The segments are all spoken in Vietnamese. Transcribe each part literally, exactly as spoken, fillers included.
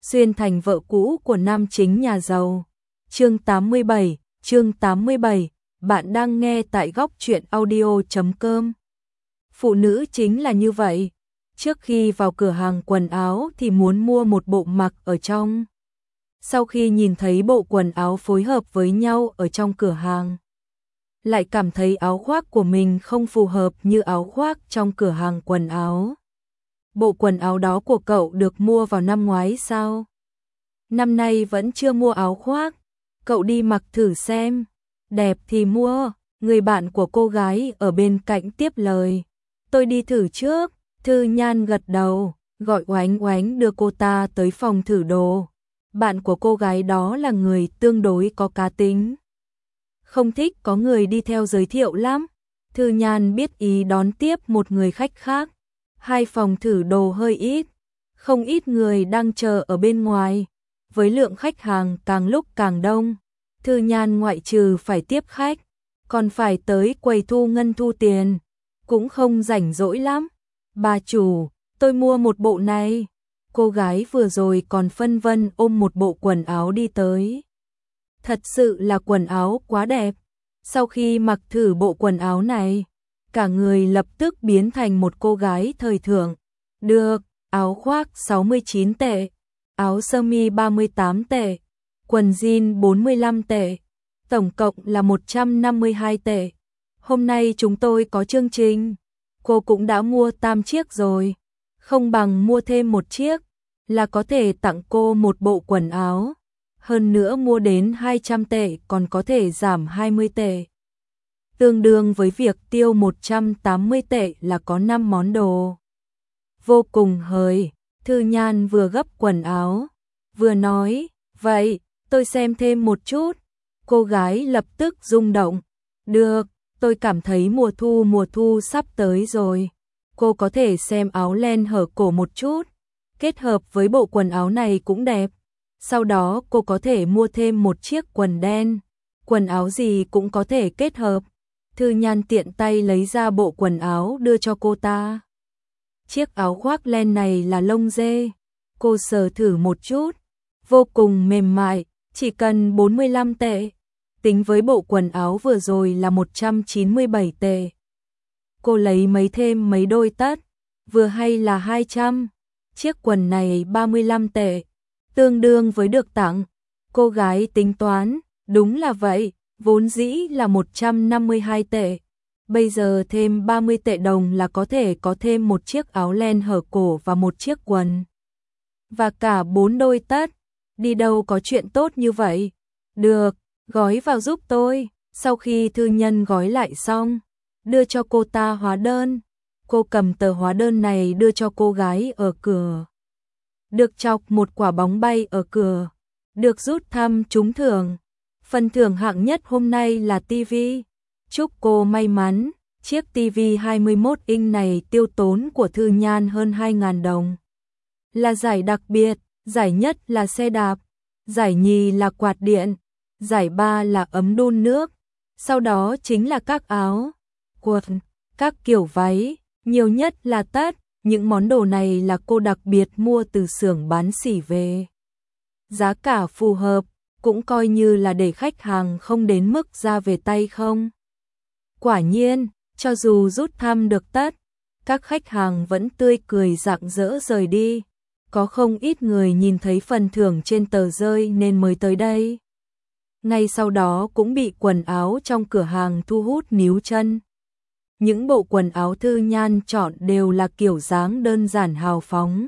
xuyên thành vợ cũ của nam chính nhà giàu. Chương tám mươi bảy, chương tám mươi bảy, bạn đang nghe tại góc truyện audio chấm com. Phụ nữ chính là như vậy, trước khi vào cửa hàng quần áo thì muốn mua một bộ mặc ở trong. Sau khi nhìn thấy bộ quần áo phối hợp với nhau ở trong cửa hàng, lại cảm thấy áo khoác của mình không phù hợp như áo khoác trong cửa hàng quần áo. Bộ quần áo đó của cậu được mua vào năm ngoái sao? Năm nay vẫn chưa mua áo khoác, cậu đi mặc thử xem, đẹp thì mua. Người bạn của cô gái ở bên cạnh tiếp lời, tôi đi thử trước. Thư Nhan gật đầu, gọi Oánh Oánh đưa cô ta tới phòng thử đồ. Bạn của cô gái đó là người tương đối có cá tính, không thích có người đi theo giới thiệu lắm. Thư Nhan biết ý đón tiếp một người khách khác. Hai phòng thử đồ hơi ít, không ít người đang chờ ở bên ngoài. Với lượng khách hàng càng lúc càng đông, Thư Nhan ngoại trừ phải tiếp khách, còn phải tới quầy thu ngân thu tiền, cũng không rảnh rỗi lắm. Bà chủ, tôi mua một bộ này. Cô gái vừa rồi còn phân vân ôm một bộ quần áo đi tới. Thật sự là quần áo quá đẹp. Sau khi mặc thử bộ quần áo này, cả người lập tức biến thành một cô gái thời thượng. Được, áo khoác sáu mươi chín tệ, áo sơ mi ba mươi tám tệ, quần jean bốn mươi lăm tệ, tổng cộng là một trăm năm mươi hai tệ. Hôm nay chúng tôi có chương trình, cô cũng đã mua tam chiếc rồi, không bằng mua thêm một chiếc, là có thể tặng cô một bộ quần áo. Hơn nữa mua đến hai trăm tệ còn có thể giảm hai mươi tệ. Tương đương với việc tiêu một trăm tám mươi tệ là có năm món đồ. Vô cùng hời, Thư Nhan vừa gấp quần áo, vừa nói, vậy, tôi xem thêm một chút. Cô gái lập tức rung động, được, tôi cảm thấy mùa thu mùa thu sắp tới rồi. Cô có thể xem áo len hở cổ một chút, kết hợp với bộ quần áo này cũng đẹp. Sau đó cô có thể mua thêm một chiếc quần đen, quần áo gì cũng có thể kết hợp. Thư Nhan tiện tay lấy ra bộ quần áo đưa cho cô ta. Chiếc áo khoác len này là lông dê, cô sờ thử một chút, vô cùng mềm mại, chỉ cần bốn mươi lăm tệ. Tính với bộ quần áo vừa rồi là một trăm chín mươi bảy tệ. Cô lấy mấy thêm mấy đôi tất, vừa hay là hai trăm. Chiếc quần này ba mươi lăm tệ, tương đương với được tặng. Cô gái tính toán, đúng là vậy, vốn dĩ là một trăm năm mươi hai tệ. Bây giờ thêm ba mươi tệ đồng là có thể có thêm một chiếc áo len hở cổ và một chiếc quần. Và cả bốn đôi tất, đi đâu có chuyện tốt như vậy. Được, gói vào giúp tôi. Sau khi thư nhân gói lại xong, đưa cho cô ta hóa đơn. Cô cầm tờ hóa đơn này đưa cho cô gái ở cửa. Được chọc một quả bóng bay ở cửa, được rút thăm trúng thưởng. Phần thưởng hạng nhất hôm nay là tivi. Chúc cô may mắn. Chiếc tivi hai mươi mốt inch này tiêu tốn của Thư Nhan hơn hai nghìn đồng. Là giải đặc biệt, giải nhất là xe đạp, giải nhì là quạt điện, giải ba là ấm đun nước. Sau đó chính là các áo, quần, các kiểu váy, nhiều nhất là tất. Những món đồ này là cô đặc biệt mua từ xưởng bán sỉ về. Giá cả phù hợp, cũng coi như là để khách hàng không đến mức ra về tay không. Quả nhiên, cho dù rút thăm được tất, các khách hàng vẫn tươi cười rạng rỡ rời đi. Có không ít người nhìn thấy phần thưởng trên tờ rơi nên mới tới đây. Ngay sau đó cũng bị quần áo trong cửa hàng thu hút níu chân. Những bộ quần áo Thư Nhan chọn đều là kiểu dáng đơn giản hào phóng.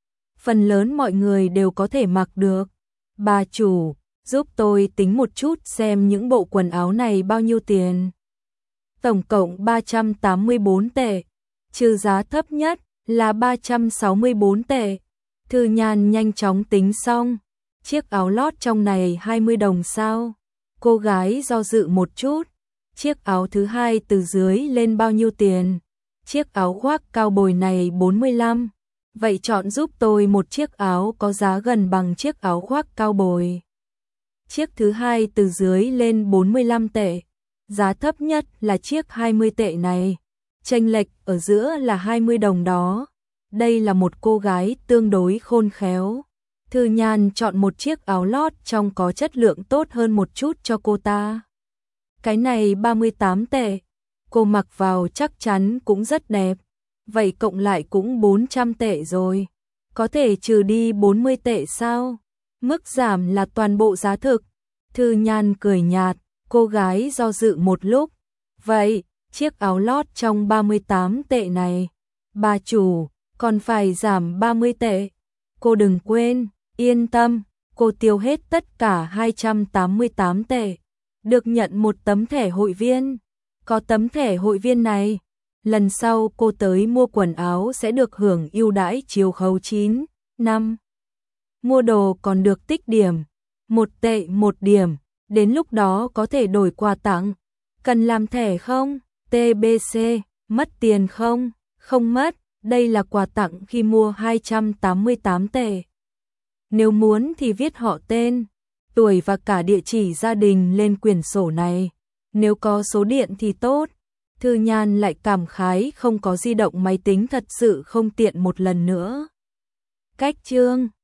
Phần lớn mọi người đều có thể mặc được. Bà chủ, giúp tôi tính một chút xem những bộ quần áo này bao nhiêu tiền. Tổng cộng ba trăm tám mươi bốn tệ, trừ giá thấp nhất là ba trăm sáu mươi bốn tệ. Thư Nhan nhanh chóng tính xong. Chiếc áo lót trong này hai mươi đồng sao? Cô gái do dự một chút. Chiếc áo thứ hai từ dưới lên bao nhiêu tiền? Chiếc áo khoác cao bồi này bốn mươi lăm. Vậy chọn giúp tôi một chiếc áo có giá gần bằng chiếc áo khoác cao bồi. Chiếc thứ hai từ dưới lên bốn mươi lăm tệ. Giá thấp nhất là chiếc hai mươi tệ này. Chênh lệch ở giữa là hai mươi đồng đó. Đây là một cô gái tương đối khôn khéo. Thư Nhan chọn một chiếc áo lót trong có chất lượng tốt hơn một chút cho cô ta. Cái này ba mươi tám tệ, cô mặc vào chắc chắn cũng rất đẹp, vậy cộng lại cũng bốn trăm tệ rồi. Có thể trừ đi bốn mươi tệ sao? Mức giảm là toàn bộ giá thực. Thư Nhan cười nhạt, cô gái do dự một lúc. Vậy, chiếc áo lót trong ba mươi tám tệ này, bà chủ, còn phải giảm ba mươi tệ. Cô đừng quên, yên tâm, cô tiêu hết tất cả hai trăm tám mươi tám tệ. Được nhận một tấm thẻ hội viên. Có tấm thẻ hội viên này, lần sau cô tới mua quần áo sẽ được hưởng ưu đãi chiều khấu chín, năm. Mua đồ còn được tích điểm, một tệ một điểm, đến lúc đó có thể đổi quà tặng. Cần làm thẻ không? tê bê xê, mất tiền không? Không mất, đây là quà tặng khi mua hai trăm tám mươi tám tệ. Nếu muốn thì viết họ tên, tuổi và cả địa chỉ gia đình lên quyển sổ này. Nếu có số điện thì tốt. Thư Nhan lại cảm khái không có di động máy tính thật sự không tiện một lần nữa. Cách chương